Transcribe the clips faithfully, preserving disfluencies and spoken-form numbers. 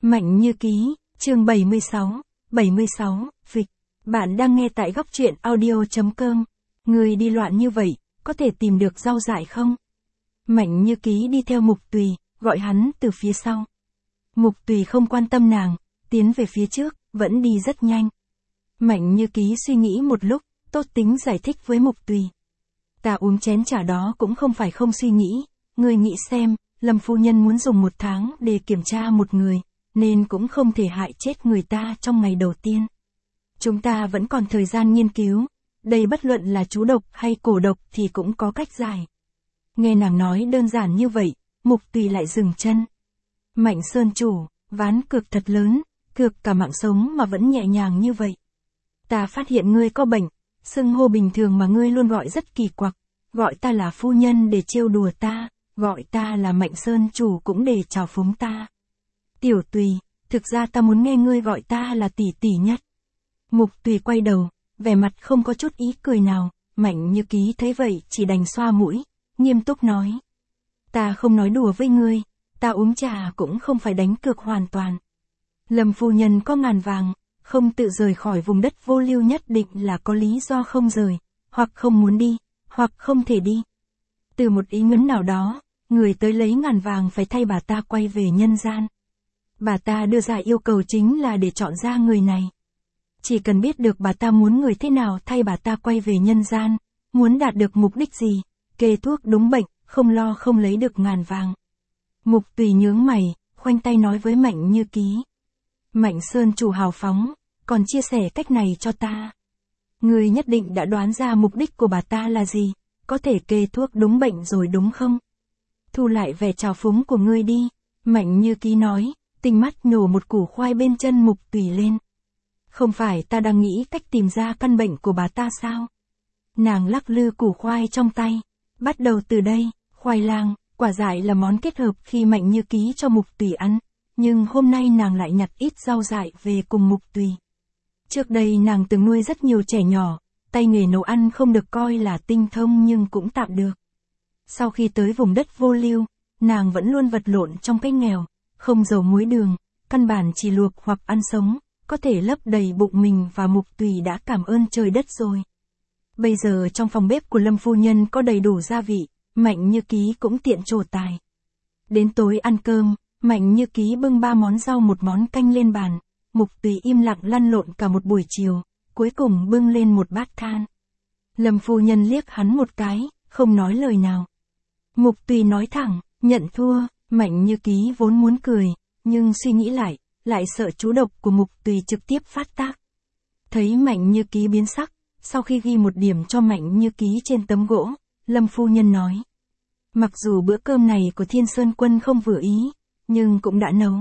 Mạnh Như Ký, chương bảy mươi sáu, bảy mươi sáu, Phịch. Bạn đang nghe tại góc truyện audio.com. Người đi loạn như vậy, có thể tìm được rau dại không? Mạnh Như Ký đi theo Mục Tùy, gọi hắn từ phía sau. Mục Tùy không quan tâm nàng, tiến về phía trước, vẫn đi rất nhanh. Mạnh Như Ký suy nghĩ một lúc, tốt tính giải thích với Mục Tùy. Ta uống chén trà đó cũng không phải không suy nghĩ, ngươi nghĩ xem, Lâm phu nhân muốn dùng một tháng để kiểm tra một người, nên cũng không thể hại chết người ta trong ngày đầu tiên. Chúng ta vẫn còn thời gian nghiên cứu, đây bất luận là chú độc hay cổ độc thì cũng có cách giải. Nghe nàng nói đơn giản như vậy, Mục Tùy lại dừng chân. Mạnh Sơn chủ, ván cược thật lớn, cược cả mạng sống mà vẫn nhẹ nhàng như vậy. Ta phát hiện ngươi có bệnh, xưng hô bình thường mà ngươi luôn gọi rất kỳ quặc, gọi ta là phu nhân để trêu đùa ta, gọi ta là Mạnh Sơn chủ cũng để trào phúng ta. Tiểu Tùy, thực ra ta muốn nghe ngươi gọi ta là tỷ tỷ nhất. Mục Tùy quay đầu, vẻ mặt không có chút ý cười nào, Mạnh Như Ký thấy vậy chỉ đành xoa mũi, nghiêm túc nói. Ta không nói đùa với ngươi, ta uống trà cũng không phải đánh cược hoàn toàn. Lâm phu nhân có ngàn vàng, không tự rời khỏi vùng đất vô lưu nhất định là có lý do không rời, hoặc không muốn đi, hoặc không thể đi. Từ một ý ngấn nào đó, người tới lấy ngàn vàng phải thay bà ta quay về nhân gian. Bà ta đưa ra yêu cầu chính là để chọn ra người này. Chỉ cần biết được bà ta muốn người thế nào thay bà ta quay về nhân gian, muốn đạt được mục đích gì, kê thuốc đúng bệnh, không lo không lấy được ngàn vàng. Mục Tùy nhướng mày, khoanh tay nói với Mạnh Như Ký. Mạnh Sơn chủ hào phóng, còn chia sẻ cách này cho ta. Ngươi nhất định đã đoán ra mục đích của bà ta là gì, có thể kê thuốc đúng bệnh rồi đúng không? Thu lại vẻ trào phúng của ngươi đi, Mạnh Như Ký nói, tinh mắt nhổ một củ khoai bên chân Mục Tùy lên. Không phải ta đang nghĩ cách tìm ra căn bệnh của bà ta sao? Nàng lắc lư củ khoai trong tay. Bắt đầu từ đây, khoai lang, quả dại là món kết hợp khi Mạnh Như Ký cho Mục Tùy ăn, nhưng hôm nay nàng lại nhặt ít rau dại về cùng Mục Tùy. Trước đây nàng từng nuôi rất nhiều trẻ nhỏ, tay nghề nấu ăn không được coi là tinh thông nhưng cũng tạm được. Sau khi tới vùng đất vô lưu, nàng vẫn luôn vật lộn trong cái nghèo, không dầu muối đường, căn bản chỉ luộc hoặc ăn sống, có thể lấp đầy bụng mình và Mục Tùy đã cảm ơn trời đất rồi. Bây giờ trong phòng bếp của Lâm phu nhân có đầy đủ gia vị, Mạnh Như Ký cũng tiện trổ tài. Đến tối ăn cơm, Mạnh Như Ký bưng ba món rau một món canh lên bàn, Mục Tùy im lặng lăn lộn cả một buổi chiều, cuối cùng bưng lên một bát than. Lâm phu nhân liếc hắn một cái, không nói lời nào. Mục Tùy nói thẳng, nhận thua. Mạnh Như Ký vốn muốn cười, nhưng suy nghĩ lại, lại sợ chú độc của Mục Tùy trực tiếp phát tác. Thấy Mạnh Như Ký biến sắc, sau khi ghi một điểm cho Mạnh Như Ký trên tấm gỗ, Lâm phu nhân nói. Mặc dù bữa cơm này của Thiên Sơn Quân không vừa ý, nhưng cũng đã nấu.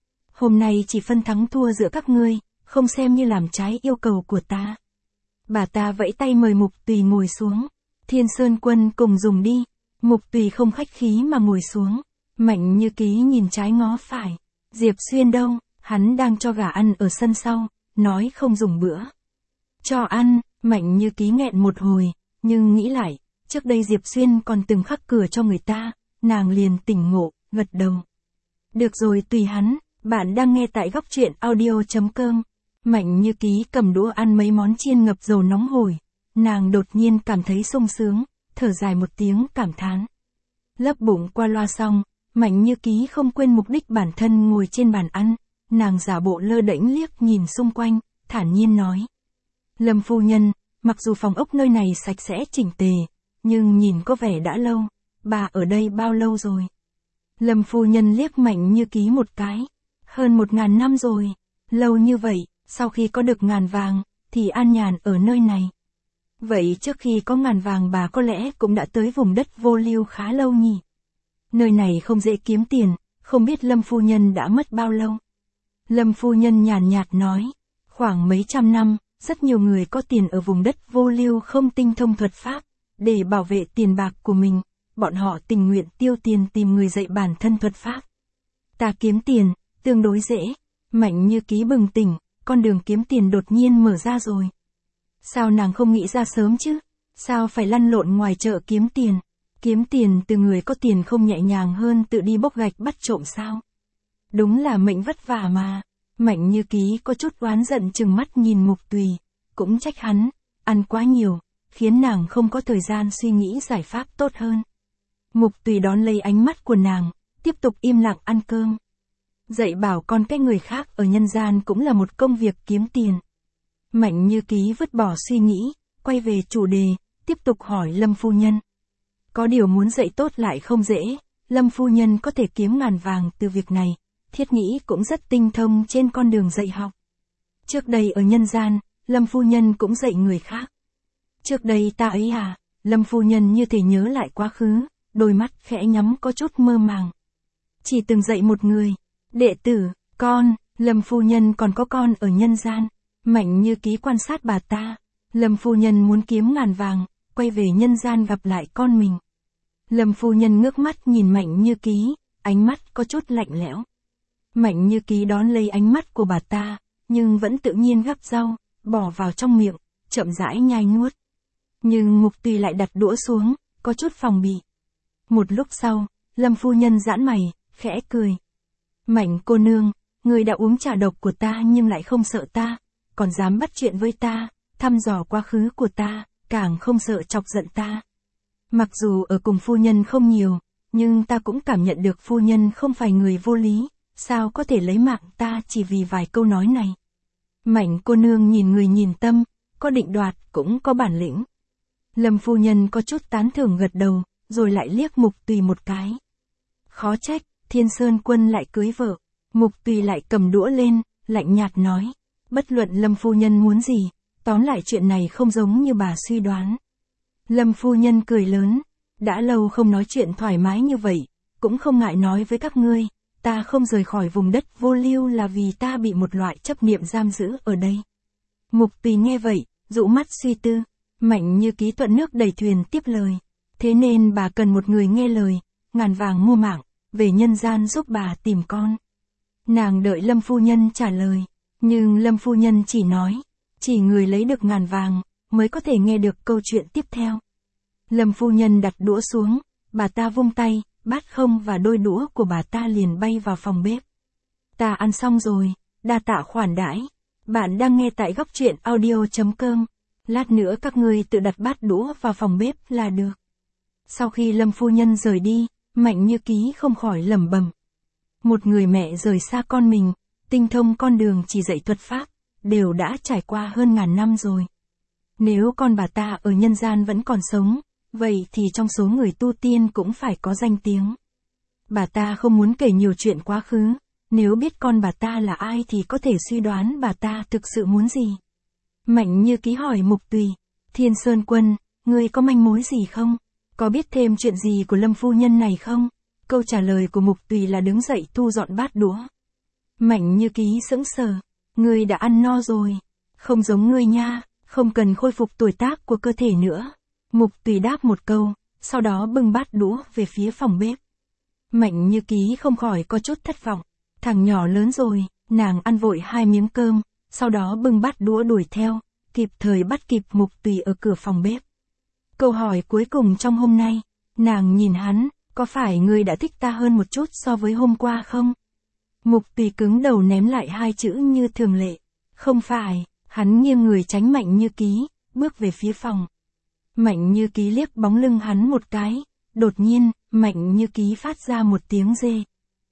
Hôm nay chỉ phân thắng thua giữa các ngươi, không xem như làm trái yêu cầu của ta. Bà ta vẫy tay mời Mục Tùy ngồi xuống. Thiên Sơn Quân cùng dùng đi. Mục Tùy không khách khí mà ngồi xuống. Mạnh Như Ký nhìn trái ngó phải. Diệp Xuyên đâu, hắn đang cho gà ăn ở sân sau, nói không dùng bữa. Cho ăn, Mạnh Như Ký nghẹn một hồi, nhưng nghĩ lại, trước đây Diệp Xuyên còn từng khắc cửa cho người ta, nàng liền tỉnh ngộ, gật đầu. Được rồi tùy hắn, bạn đang nghe tại góc truyện audio.com. Mạnh Như Ký cầm đũa ăn mấy món chiên ngập dầu nóng hổi, nàng đột nhiên cảm thấy sung sướng, thở dài một tiếng cảm thán. Lấp bụng qua loa xong, Mạnh Như Ký không quên mục đích bản thân ngồi trên bàn ăn, nàng giả bộ lơ đễnh liếc nhìn xung quanh, thản nhiên nói. Lâm phu nhân, mặc dù phòng ốc nơi này sạch sẽ chỉnh tề, nhưng nhìn có vẻ đã lâu, bà ở đây bao lâu rồi? Lâm phu nhân liếc Mạnh Như Ký một cái, hơn một ngàn năm rồi, lâu như vậy, sau khi có được ngàn vàng, thì an nhàn ở nơi này. Vậy trước khi có ngàn vàng bà có lẽ cũng đã tới vùng đất vô lưu khá lâu nhỉ? Nơi này không dễ kiếm tiền, không biết Lâm phu nhân đã mất bao lâu? Lâm phu nhân nhàn nhạt nói, khoảng mấy trăm năm, rất nhiều người có tiền ở vùng đất vô lưu không tinh thông thuật pháp, để bảo vệ tiền bạc của mình, bọn họ tình nguyện tiêu tiền tìm người dạy bản thân thuật pháp. Ta kiếm tiền, tương đối dễ. Mạnh Như Ký bừng tỉnh, con đường kiếm tiền đột nhiên mở ra rồi. Sao nàng không nghĩ ra sớm chứ? Sao phải lăn lộn ngoài chợ kiếm tiền? Kiếm tiền từ người có tiền không nhẹ nhàng hơn tự đi bốc gạch bắt trộm sao? Đúng là mệnh vất vả mà. Mạnh Như Ký có chút oán giận chừng mắt nhìn Mục Tùy, cũng trách hắn, ăn quá nhiều, khiến nàng không có thời gian suy nghĩ giải pháp tốt hơn. Mục Tùy đón lấy ánh mắt của nàng, tiếp tục im lặng ăn cơm. Dạy bảo con cái người khác ở nhân gian cũng là một công việc kiếm tiền. Mạnh Như Ký vứt bỏ suy nghĩ, quay về chủ đề, tiếp tục hỏi Lâm phu nhân. Có điều muốn dạy tốt lại không dễ, Lâm phu nhân có thể kiếm ngàn vàng từ việc này, Thiết Nghĩ cũng rất tinh thông trên con đường dạy học. Trước đây ở nhân gian, Lâm phu nhân cũng dạy người khác. Trước đây ta ấy à, Lâm phu nhân như thể nhớ lại quá khứ, đôi mắt khẽ nhắm có chút mơ màng. Chỉ từng dạy một người, đệ tử, con, Lâm phu nhân còn có con ở nhân gian. Mạnh Như Ký quan sát bà ta, Lâm phu nhân muốn kiếm ngàn vàng, quay về nhân gian gặp lại con mình. Lâm phu nhân ngước mắt nhìn Mạnh Như Ký, ánh mắt có chút lạnh lẽo. Mạnh Như Ký đón lấy ánh mắt của bà ta, nhưng vẫn tự nhiên gắp rau, bỏ vào trong miệng, chậm rãi nhai nuốt. Nhưng Mục Tùy lại đặt đũa xuống, có chút phòng bị. Một lúc sau, Lâm phu nhân giãn mày, khẽ cười. Mạnh cô nương, người đã uống trà độc của ta nhưng lại không sợ ta, còn dám bắt chuyện với ta, thăm dò quá khứ của ta, càng không sợ chọc giận ta. Mặc dù ở cùng phu nhân không nhiều, nhưng ta cũng cảm nhận được phu nhân không phải người vô lý, sao có thể lấy mạng ta chỉ vì vài câu nói này. Mạnh cô nương nhìn người nhìn tâm, có định đoạt cũng có bản lĩnh. Lâm phu nhân có chút tán thưởng gật đầu, rồi lại liếc Mục Tùy một cái. Khó trách, Thiên Sơn Quân lại cưới vợ. Mục Tùy lại cầm đũa lên, lạnh nhạt nói. Bất luận Lâm phu nhân muốn gì, tóm lại chuyện này không giống như bà suy đoán. Lâm phu nhân cười lớn, đã lâu không nói chuyện thoải mái như vậy, cũng không ngại nói với các ngươi, ta không rời khỏi vùng đất Vô Lưu là vì ta bị một loại chấp niệm giam giữ ở đây. Mục Tùy nghe vậy, dụ mắt suy tư, Mạnh Như Ký thuận nước đẩy thuyền tiếp lời. Thế nên bà cần một người nghe lời, ngàn vàng mua mạng, về nhân gian giúp bà tìm con. Nàng đợi Lâm phu nhân trả lời, nhưng Lâm phu nhân chỉ nói, chỉ người lấy được ngàn vàng, mới có thể nghe được câu chuyện tiếp theo. Lâm phu nhân đặt đũa xuống, bà ta vung tay, bát không và đôi đũa của bà ta liền bay vào phòng bếp. Ta ăn xong rồi, đa tạ khoản đãi. Bạn đang nghe tại góc truyện audio chấm com. Lát nữa các ngươi tự đặt bát đũa vào phòng bếp là được. Sau khi Lâm phu nhân rời đi, Mạnh Như Ký không khỏi lẩm bẩm. Một người mẹ rời xa con mình, tinh thông con đường chỉ dạy thuật pháp, đều đã trải qua hơn ngàn năm rồi. Nếu con bà ta ở nhân gian vẫn còn sống, vậy thì trong số người tu tiên cũng phải có danh tiếng. Bà ta không muốn kể nhiều chuyện quá khứ, nếu biết con bà ta là ai thì có thể suy đoán bà ta thực sự muốn gì. Mạnh Như Ký hỏi Mục Tùy, Thiên Sơn Quân, ngươi có manh mối gì không? Có biết thêm chuyện gì của Lâm phu nhân này không? Câu trả lời của Mục Tùy là đứng dậy thu dọn bát đũa. Mạnh Như Ký sững sờ, ngươi đã ăn no rồi, không giống ngươi nha, không cần khôi phục tuổi tác của cơ thể nữa. Mục Tùy đáp một câu, sau đó bưng bát đũa về phía phòng bếp. Mạnh Như Ký không khỏi có chút thất vọng, thằng nhỏ lớn rồi, nàng ăn vội hai miếng cơm, sau đó bưng bát đũa đuổi theo, kịp thời bắt kịp Mục Tùy ở cửa phòng bếp. Câu hỏi cuối cùng trong hôm nay, nàng nhìn hắn, có phải ngươi đã thích ta hơn một chút so với hôm qua không? Mục Tùy cứng đầu ném lại hai chữ như thường lệ. Không phải, hắn nghiêng người tránh Mạnh Như Ký, bước về phía phòng. Mạnh Như Ký liếc bóng lưng hắn một cái, đột nhiên, Mạnh Như Ký phát ra một tiếng rê.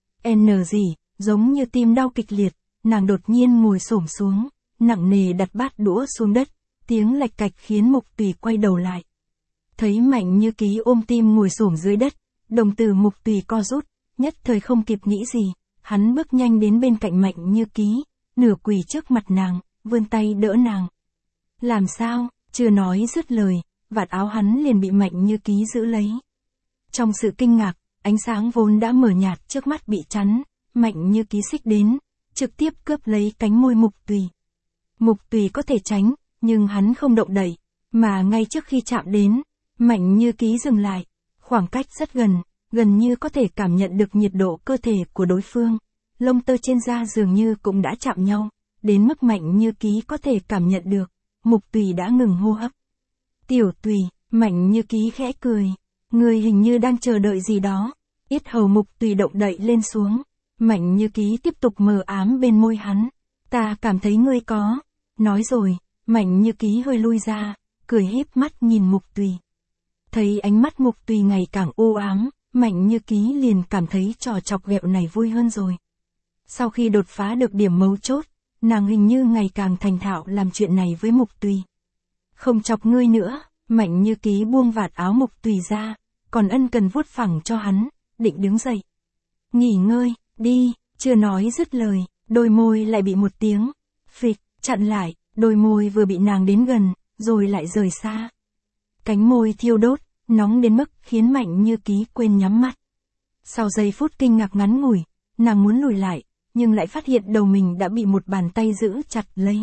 N gì, giống như tim đau kịch liệt, nàng đột nhiên ngồi xổm xuống, nặng nề đặt bát đũa xuống đất, tiếng lạch cạch khiến Mục Tùy quay đầu lại. Thấy Mạnh Như Ký ôm tim ngồi xổm dưới đất, đồng tử Mục Tùy co rút, nhất thời không kịp nghĩ gì, hắn bước nhanh đến bên cạnh Mạnh Như Ký, nửa quỳ trước mặt nàng, vươn tay đỡ nàng. Làm sao? Chưa nói dứt lời, vạt áo hắn liền bị Mạnh Như Ký giữ lấy. Trong sự kinh ngạc, ánh sáng vốn đã mờ nhạt trước mắt bị chắn, Mạnh Như Ký xích đến, trực tiếp cướp lấy cánh môi Mục Tùy. Mục Tùy có thể tránh, nhưng hắn không động đậy, mà ngay trước khi chạm đến, Mạnh Như Ký dừng lại, khoảng cách rất gần, gần như có thể cảm nhận được nhiệt độ cơ thể của đối phương, lông tơ trên da dường như cũng đã chạm nhau, đến mức Mạnh Như Ký có thể cảm nhận được, Mục Tùy đã ngừng hô hấp. Tiểu Tùy, Mạnh Như Ký khẽ cười, người hình như đang chờ đợi gì đó, yết hầu Mục Tùy động đậy lên xuống, Mạnh Như Ký tiếp tục mờ ám bên môi hắn. Ta cảm thấy ngươi có. Nói rồi, Mạnh Như Ký hơi lui ra, cười híp mắt nhìn Mục Tùy. Thấy ánh mắt Mục Tùy ngày càng u ám, Mạnh Như Ký liền cảm thấy trò chọc ghẹo này vui hơn rồi. Sau khi đột phá được điểm mấu chốt, nàng hình như ngày càng thành thạo làm chuyện này với Mục Tùy. Không chọc ngươi nữa, Mạnh Như Ký buông vạt áo Mục Tùy ra, còn ân cần vuốt phẳng cho hắn, định đứng dậy. Nghỉ ngơi, đi, chưa nói dứt lời, đôi môi lại bị một tiếng phịch chặn lại, đôi môi vừa bị nàng đến gần, rồi lại rời xa. Cánh môi thiêu đốt, nóng đến mức khiến Mạnh Như Ký quên nhắm mắt. Sau giây phút kinh ngạc ngắn ngủi, nàng muốn lùi lại, nhưng lại phát hiện đầu mình đã bị một bàn tay giữ chặt lấy.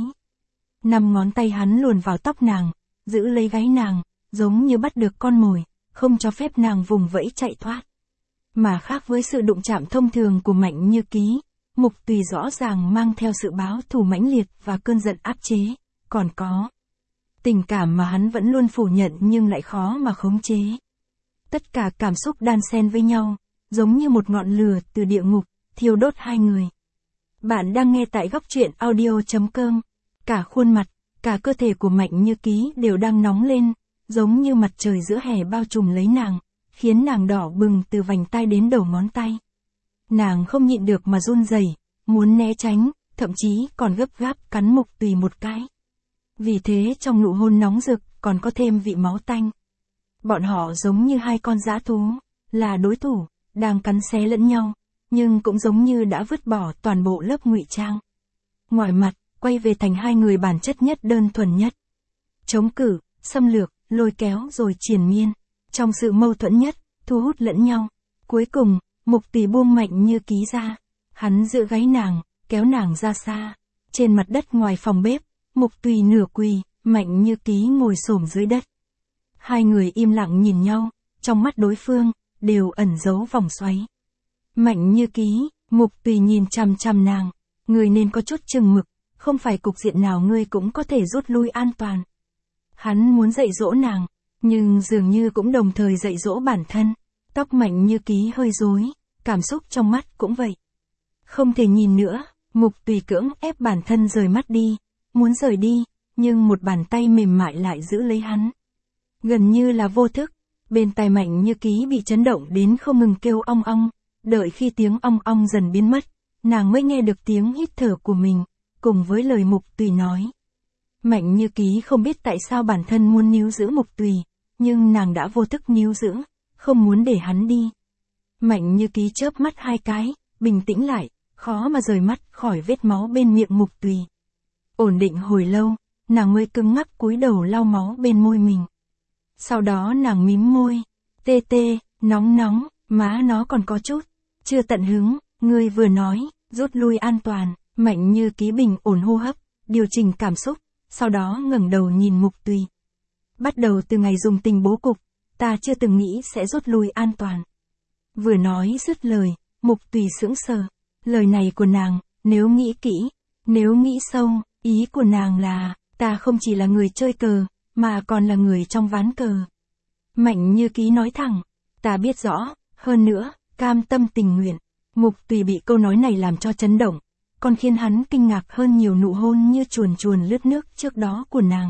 Năm ngón tay hắn luồn vào tóc nàng, giữ lấy gáy nàng, giống như bắt được con mồi, không cho phép nàng vùng vẫy chạy thoát. Mà khác với sự đụng chạm thông thường của Mạnh Như Ký, Mục Tùy rõ ràng mang theo sự báo thù mãnh liệt và cơn giận áp chế, còn có tình cảm mà hắn vẫn luôn phủ nhận nhưng lại khó mà khống chế. Tất cả cảm xúc đan xen với nhau, giống như một ngọn lửa từ địa ngục, thiêu đốt hai người. Bạn đang nghe tại góc truyện audio chấm com. Cả khuôn mặt, cả cơ thể của Mạnh Như Ký đều đang nóng lên, giống như mặt trời giữa hè bao trùm lấy nàng, khiến nàng đỏ bừng từ vành tai đến đầu ngón tay. Nàng không nhịn được mà run rẩy, muốn né tránh, thậm chí còn gấp gáp cắn Mục Tùy một cái. Vì thế trong nụ hôn nóng rực còn có thêm vị máu tanh. Bọn họ giống như hai con dã thú, là đối thủ, đang cắn xé lẫn nhau, nhưng cũng giống như đã vứt bỏ toàn bộ lớp ngụy trang. Ngoài mặt, quay về thành hai người bản chất nhất đơn thuần nhất. Chống cự, xâm lược, lôi kéo rồi triền miên. Trong sự mâu thuẫn nhất, thu hút lẫn nhau. Cuối cùng, Mục Tùy buông Mạnh Như Ký ra. Hắn giữ gáy nàng, kéo nàng ra xa. Trên mặt đất ngoài phòng bếp, Mục Tùy nửa quỳ, Mạnh Như Ký ngồi xổm dưới đất. Hai người im lặng nhìn nhau, trong mắt đối phương, đều ẩn giấu vòng xoáy. Mạnh Như Ký, Mục Tùy nhìn chằm chằm nàng. Người nên có chút chừng mực, không phải cục diện nào ngươi cũng có thể rút lui an toàn. Hắn muốn dạy dỗ nàng, nhưng dường như cũng đồng thời dạy dỗ bản thân. Tóc Mạnh Như Ký hơi rối, cảm xúc trong mắt cũng vậy. Không thể nhìn nữa, Mục Tùy cưỡng ép bản thân rời mắt đi, muốn rời đi, nhưng một bàn tay mềm mại lại giữ lấy hắn. Gần như là vô thức, bên tai Mạnh Như Ký bị chấn động đến không ngừng kêu ong ong, đợi khi tiếng ong ong dần biến mất, nàng mới nghe được tiếng hít thở của mình, cùng với lời Mục Tùy nói. Mạnh Như Ký không biết tại sao bản thân muốn níu giữ Mục Tùy, nhưng nàng đã vô thức níu giữ, không muốn để hắn đi. Mạnh Như Ký chớp mắt hai cái, bình tĩnh lại, khó mà rời mắt khỏi vết máu bên miệng Mục Tùy. Ổn định hồi lâu, nàng mới cứng ngắc cúi đầu lau máu bên môi mình. Sau đó nàng mím môi, tê tê, nóng nóng, má nó còn có chút, chưa tận hứng, ngươi vừa nói, rút lui an toàn. Mạnh Như Ký bình ổn hô hấp, điều chỉnh cảm xúc, sau đó ngẩng đầu nhìn Mục Tùy. Bắt đầu từ ngày dùng tình bố cục, ta chưa từng nghĩ sẽ rút lui an toàn. Vừa nói dứt lời, Mục Tùy sững sờ. Lời này của nàng, nếu nghĩ kỹ, nếu nghĩ sâu, ý của nàng là, ta không chỉ là người chơi cờ, mà còn là người trong ván cờ. Mạnh Như Ký nói thẳng, ta biết rõ, hơn nữa, cam tâm tình nguyện. Mục Tùy bị câu nói này làm cho chấn động, còn khiến hắn kinh ngạc hơn nhiều nụ hôn như chuồn chuồn lướt nước trước đó của nàng.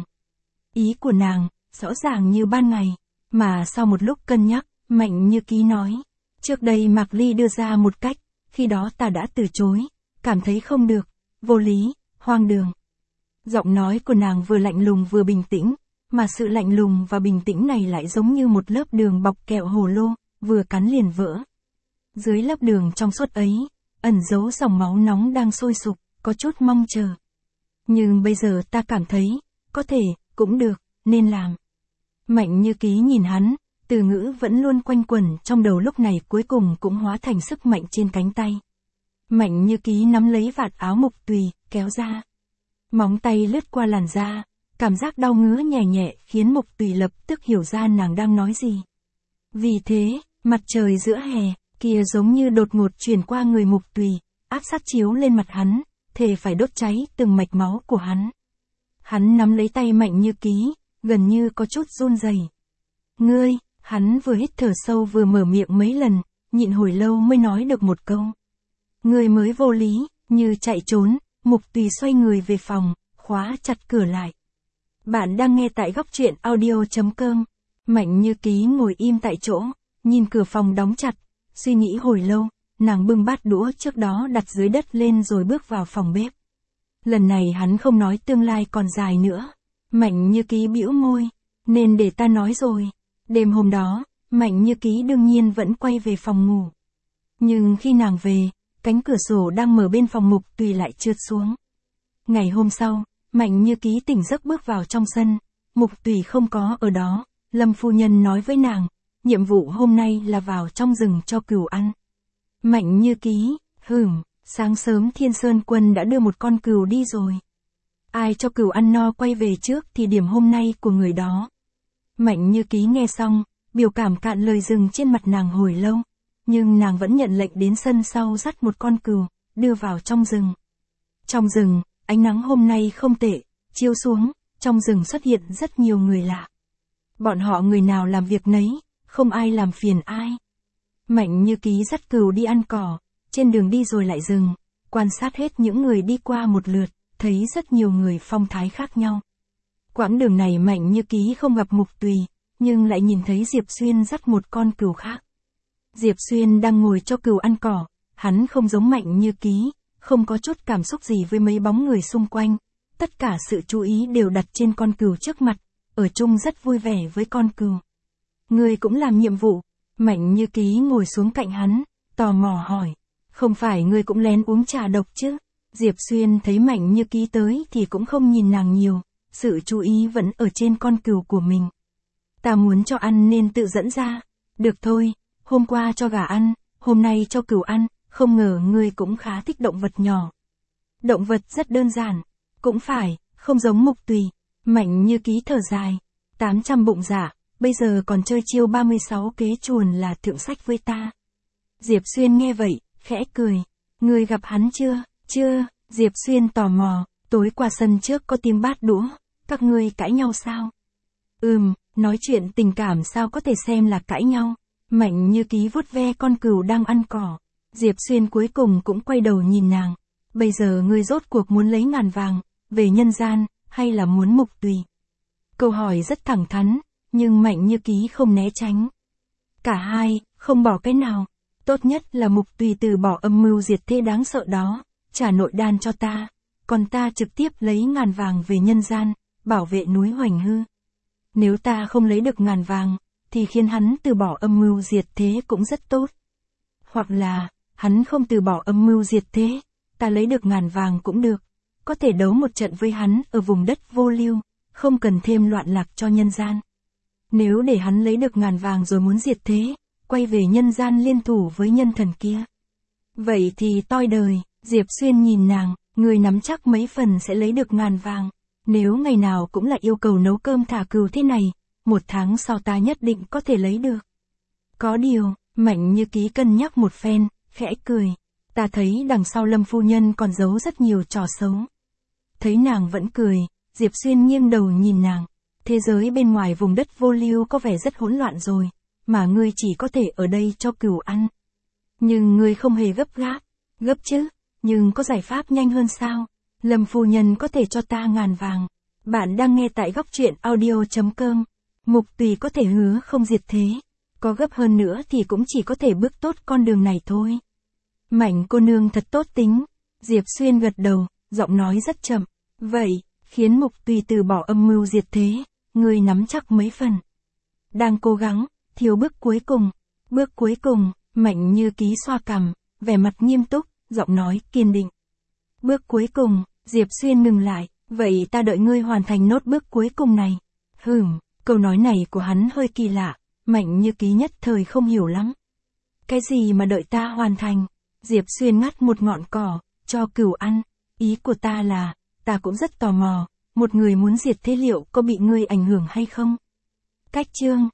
Ý của nàng, rõ ràng như ban ngày, mà sau một lúc cân nhắc, Mạnh Như Ký nói, trước đây Mạc Ly đưa ra một cách, khi đó ta đã từ chối, cảm thấy không được, vô lý, hoang đường. Giọng nói của nàng vừa lạnh lùng vừa bình tĩnh, mà sự lạnh lùng và bình tĩnh này lại giống như một lớp đường bọc kẹo hồ lô, vừa cắn liền vỡ. Dưới lớp đường trong suốt ấy, ẩn giấu dòng máu nóng đang sôi sục, có chút mong chờ. Nhưng bây giờ ta cảm thấy, có thể, cũng được, nên làm. Mạnh Như Ký nhìn hắn, từ ngữ vẫn luôn quanh quẩn trong đầu lúc này cuối cùng cũng hóa thành sức mạnh trên cánh tay. Mạnh Như Ký nắm lấy vạt áo Mục Tùy, kéo ra. Móng tay lướt qua làn da, cảm giác đau ngứa nhẹ nhẹ khiến Mục Tùy lập tức hiểu ra nàng đang nói gì. Vì thế, mặt trời giữa hè, kia giống như đột ngột truyền qua người Mục Tùy, áp sát chiếu lên mặt hắn, thề phải đốt cháy từng mạch máu của hắn. Hắn nắm lấy tay Mạnh Như Ký, gần như có chút run rẩy. Ngươi, hắn vừa hít thở sâu vừa mở miệng mấy lần, nhịn hồi lâu mới nói được một câu. Ngươi mới vô lý, như chạy trốn, Mục Tùy xoay người về phòng, khóa chặt cửa lại. Bạn đang nghe tại góc truyện audio.com. Mạnh Như Ký ngồi im tại chỗ, nhìn cửa phòng đóng chặt, suy nghĩ hồi lâu, nàng bưng bát đũa trước đó đặt dưới đất lên rồi bước vào phòng bếp. Lần này hắn không nói tương lai còn dài nữa. Mạnh Như Ký bĩu môi, nên để ta nói rồi. Đêm hôm đó, Mạnh Như Ký đương nhiên vẫn quay về phòng ngủ. Nhưng khi nàng về, cánh cửa sổ đang mở bên phòng Mục Tùy lại trượt xuống. Ngày hôm sau, Mạnh Như Ký tỉnh giấc bước vào trong sân, Mục Tùy không có ở đó, Lâm phu nhân nói với nàng, nhiệm vụ hôm nay là vào trong rừng cho cừu ăn. Mạnh Như Ký, hửm, sáng sớm Thiên Sơn Quân đã đưa một con cừu đi rồi. Ai cho cừu ăn no quay về trước thì điểm hôm nay của người đó. Mạnh Như Ký nghe xong, biểu cảm cạn lời dừng trên mặt nàng hồi lâu, nhưng nàng vẫn nhận lệnh đến sân sau dắt một con cừu, đưa vào trong rừng. Trong rừng, ánh nắng hôm nay không tệ, chiếu xuống, trong rừng xuất hiện rất nhiều người lạ. Bọn họ người nào làm việc nấy, không ai làm phiền ai. Mạnh Như Ký dắt cừu đi ăn cỏ, trên đường đi rồi lại dừng, quan sát hết những người đi qua một lượt, thấy rất nhiều người phong thái khác nhau. Quãng đường này Mạnh Như Ký không gặp Mục Tùy, nhưng lại nhìn thấy Diệp Xuyên dắt một con cừu khác. Diệp Xuyên đang ngồi cho cừu ăn cỏ, hắn không giống Mạnh Như Ký, không có chút cảm xúc gì với mấy bóng người xung quanh, tất cả sự chú ý đều đặt trên con cừu trước mặt, ở chung rất vui vẻ với con cừu. Ngươi cũng làm nhiệm vụ. Mạnh Như Ký ngồi xuống cạnh hắn, tò mò hỏi, không phải ngươi cũng lén uống trà độc chứ? Diệp Xuyên thấy Mạnh Như Ký tới thì cũng không nhìn nàng nhiều, sự chú ý vẫn ở trên con cừu của mình. Ta muốn cho ăn nên tự dẫn ra. Được thôi, hôm qua cho gà ăn, hôm nay cho cừu ăn, không ngờ ngươi cũng khá thích động vật nhỏ. Động vật rất đơn giản, cũng phải, không giống Mục Tùy. Mạnh Như Ký thở dài, tám trăm bụng dạ, bây giờ còn chơi chiêu ba mươi sáu kế chuồn là thượng sách với ta. Diệp Xuyên nghe vậy, khẽ cười, ngươi gặp hắn chưa? Chưa. Diệp Xuyên tò mò, tối qua sân trước có tiếng bát đũa, các ngươi cãi nhau sao? Ừm, nói chuyện tình cảm sao có thể xem là cãi nhau. Mạnh Như Ký vuốt ve con cừu đang ăn cỏ. Diệp Xuyên cuối cùng cũng quay đầu nhìn nàng. Bây giờ ngươi rốt cuộc muốn lấy ngàn vàng, về nhân gian, hay là muốn Mục Tùy? Câu hỏi rất thẳng thắn, nhưng Mạnh Như Ký không né tránh. Cả hai, không bỏ cái nào. Tốt nhất là Mục Tùy từ bỏ âm mưu diệt thế đáng sợ đó, trả nội đan cho ta, còn ta trực tiếp lấy ngàn vàng về nhân gian, bảo vệ núi Hoành Hư. Nếu ta không lấy được ngàn vàng, thì khiến hắn từ bỏ âm mưu diệt thế cũng rất tốt. Hoặc là, hắn không từ bỏ âm mưu diệt thế, ta lấy được ngàn vàng cũng được, có thể đấu một trận với hắn ở vùng đất vô lưu, không cần thêm loạn lạc cho nhân gian. Nếu để hắn lấy được ngàn vàng rồi muốn diệt thế, quay về nhân gian liên thủ với nhân thần kia, vậy thì toi đời. Diệp Xuyên nhìn nàng, người nắm chắc mấy phần sẽ lấy được ngàn vàng. Nếu ngày nào cũng là yêu cầu nấu cơm thả cừu thế này, một tháng sau ta nhất định có thể lấy được. Có điều, Mạnh Như Ký cân nhắc một phen, khẽ cười. Ta thấy đằng sau Lâm phu nhân còn giấu rất nhiều trò xấu. Thấy nàng vẫn cười, Diệp Xuyên nghiêng đầu nhìn nàng. Thế giới bên ngoài vùng đất vô lưu có vẻ rất hỗn loạn rồi, mà ngươi chỉ có thể ở đây cho cừu ăn. Nhưng ngươi không hề gấp gáp. Gấp chứ, nhưng có giải pháp nhanh hơn sao? Lâm phu nhân có thể cho ta ngàn vàng. Bạn đang nghe tại góc truyện audio.com. Mục Tùy có thể hứa không diệt thế. Có gấp hơn nữa thì cũng chỉ có thể bước tốt con đường này thôi. Mạnh cô nương thật tốt tính. Diệp Xuyên gật đầu, giọng nói rất chậm. Vậy, khiến Mục Tùy từ bỏ âm mưu diệt thế, ngươi nắm chắc mấy phần? Đang cố gắng, thiếu bước cuối cùng. Bước cuối cùng, Mạnh Như Ký xoa cằm, vẻ mặt nghiêm túc, giọng nói kiên định. Bước cuối cùng, Diệp Xuyên ngừng lại, vậy ta đợi ngươi hoàn thành nốt bước cuối cùng này. Hừm, câu nói này của hắn hơi kỳ lạ, Mạnh Như Ký nhất thời không hiểu lắm. Cái gì mà đợi ta hoàn thành? Diệp Xuyên ngắt một ngọn cỏ, cho cừu ăn. Ý của ta là, ta cũng rất tò mò, một người muốn diệt thế liệu có bị ngươi ảnh hưởng hay không? Cách chương